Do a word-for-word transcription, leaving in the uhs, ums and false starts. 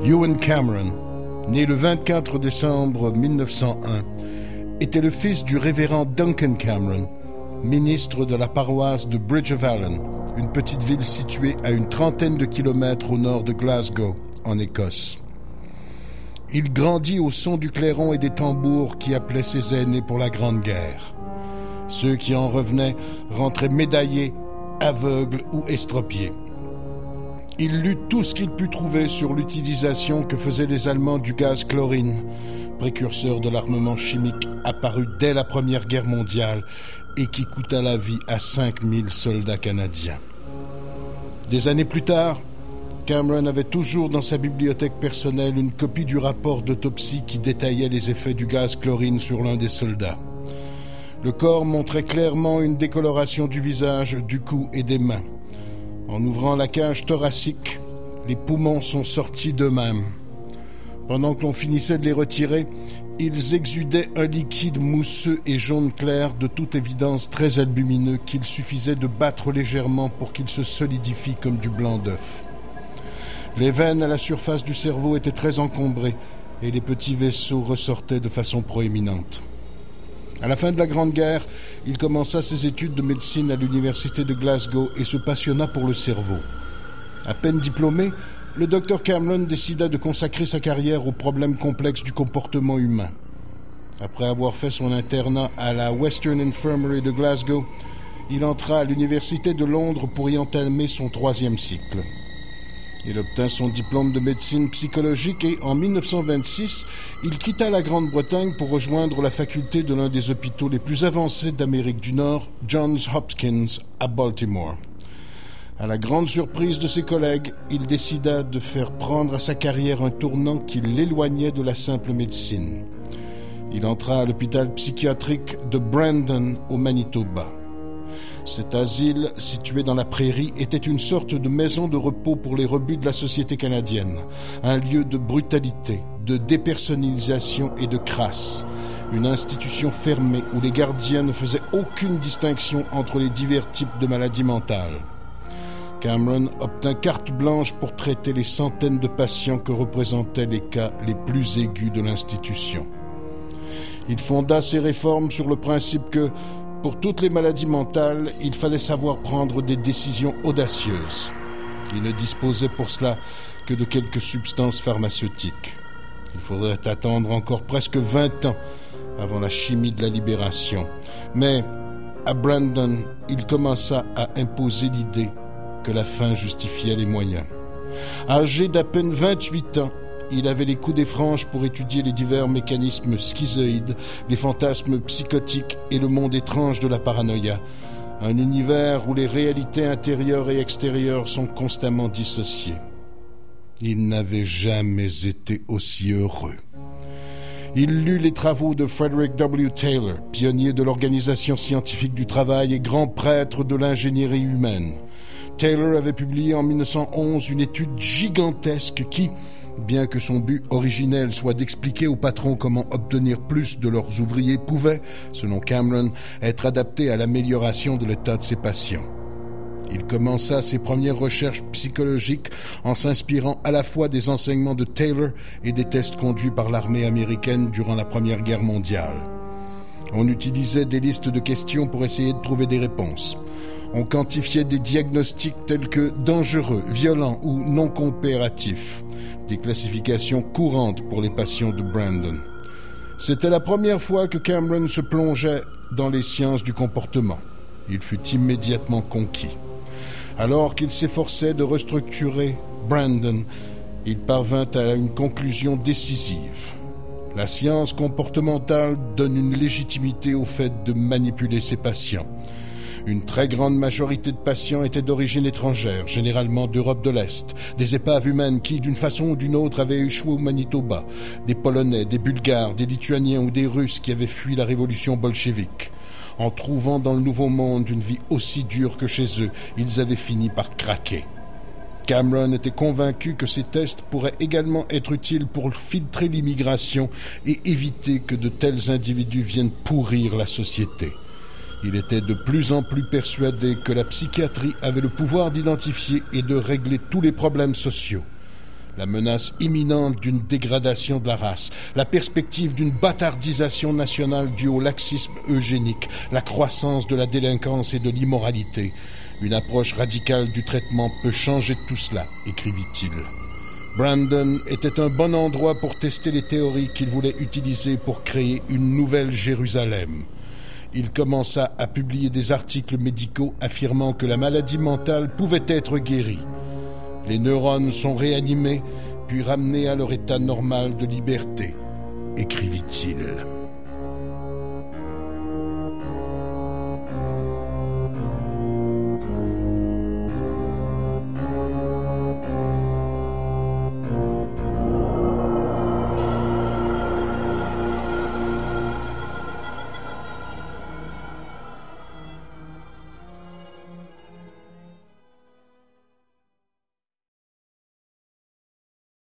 Ewan Cameron, né le vingt-quatre décembre mille neuf cent un, était le fils du révérend Duncan Cameron, ministre de la paroisse de Bridge of Allan, une petite ville située à une trentaine de kilomètres au nord de Glasgow, en Écosse. Il grandit au son du clairon et des tambours qui appelaient ses aînés pour la Grande Guerre. Ceux qui en revenaient rentraient médaillés, aveugles ou estropiés. Il lut tout ce qu'il put trouver sur l'utilisation que faisaient les Allemands du gaz chlorine, précurseur de l'armement chimique apparu dès la Première Guerre mondiale et qui coûta la vie à cinq mille soldats canadiens. Des années plus tard, Cameron avait toujours dans sa bibliothèque personnelle une copie du rapport d'autopsie qui détaillait les effets du gaz chlorine sur l'un des soldats. Le corps montrait clairement une décoloration du visage, du cou et des mains. En ouvrant la cage thoracique, les poumons sont sortis d'eux-mêmes. Pendant que l'on finissait de les retirer, ils exudaient un liquide mousseux et jaune clair, de toute évidence très albumineux, qu'il suffisait de battre légèrement pour qu'il se solidifie comme du blanc d'œuf. Les veines à la surface du cerveau étaient très encombrées et les petits vaisseaux ressortaient de façon proéminente. À la fin de la Grande Guerre, il commença ses études de médecine à l'université de Glasgow et se passionna pour le cerveau. À peine diplômé, le docteur Cameron décida de consacrer sa carrière aux problèmes complexes du comportement humain. Après avoir fait son internat à la Western Infirmary de Glasgow, il entra à l'université de Londres pour y entamer son troisième cycle. Il obtint son diplôme de médecine psychologique et, en mille neuf cent vingt-six, il quitta la Grande-Bretagne pour rejoindre la faculté de l'un des hôpitaux les plus avancés d'Amérique du Nord, Johns Hopkins, à Baltimore. À la grande surprise de ses collègues, il décida de faire prendre à sa carrière un tournant qui l'éloignait de la simple médecine. Il entra à l'hôpital psychiatrique de Brandon, au Manitoba. Cet asile, situé dans la prairie, était une sorte de maison de repos pour les rebuts de la société canadienne, un lieu de brutalité, de dépersonnalisation et de crasse, une institution fermée où les gardiens ne faisaient aucune distinction entre les divers types de maladies mentales. Cameron obtint carte blanche pour traiter les centaines de patients que représentaient les cas les plus aigus de l'institution. Il fonda ses réformes sur le principe que, pour toutes les maladies mentales, il fallait savoir prendre des décisions audacieuses. Il ne disposait pour cela que de quelques substances pharmaceutiques. Il faudrait attendre encore presque vingt ans avant la chimie de la libération. Mais, à Brandon, il commença à imposer l'idée que la fin justifiait les moyens. Âgé d'à peine vingt-huit ans, il avait les coups des franges pour étudier les divers mécanismes schizoïdes, les fantasmes psychotiques et le monde étrange de la paranoïa. Un univers où les réalités intérieures et extérieures sont constamment dissociées. Il n'avait jamais été aussi heureux. Il lut les travaux de Frederick W. Taylor, pionnier de l'Organisation scientifique du travail et grand prêtre de l'ingénierie humaine. Taylor avait publié en mille neuf cent onze une étude gigantesque qui, bien que son but originel soit d'expliquer aux patrons comment obtenir plus de leurs ouvriers, pouvait, selon Cameron, être adapté à l'amélioration de l'état de ses patients. Il commença ses premières recherches psychologiques en s'inspirant à la fois des enseignements de Taylor et des tests conduits par l'armée américaine durant la Première Guerre mondiale. On utilisait des listes de questions pour essayer de trouver des réponses. On quantifiait des diagnostics tels que dangereux, violents ou non coopératifs, des classifications courantes pour les patients de Brandon. C'était la première fois que Cameron se plongeait dans les sciences du comportement. Il fut immédiatement conquis. Alors qu'il s'efforçait de restructurer Brandon, il parvint à une conclusion décisive. La science comportementale donne une légitimité au fait de manipuler ses patients. Une très grande majorité de patients étaient d'origine étrangère, généralement d'Europe de l'Est, des épaves humaines qui, d'une façon ou d'une autre, avaient échoué au Manitoba, des Polonais, des Bulgares, des Lituaniens ou des Russes qui avaient fui la révolution bolchevique. En trouvant dans le Nouveau Monde une vie aussi dure que chez eux, ils avaient fini par craquer. Cameron était convaincu que ces tests pourraient également être utiles pour filtrer l'immigration et éviter que de tels individus viennent pourrir la société. Il était de plus en plus persuadé que la psychiatrie avait le pouvoir d'identifier et de régler tous les problèmes sociaux. la menace imminente d'une dégradation de la race, la perspective d'une bâtardisation nationale due au laxisme eugénique, la croissance de la délinquance et de l'immoralité. Une approche radicale du traitement peut changer tout cela, écrivit-il. Brandon était un bon endroit pour tester les théories qu'il voulait utiliser pour créer une nouvelle Jérusalem. Il commença à publier des articles médicaux affirmant que la maladie mentale pouvait être guérie. Les neurones sont réanimés, puis ramenés à leur état normal de liberté, écrivit-il.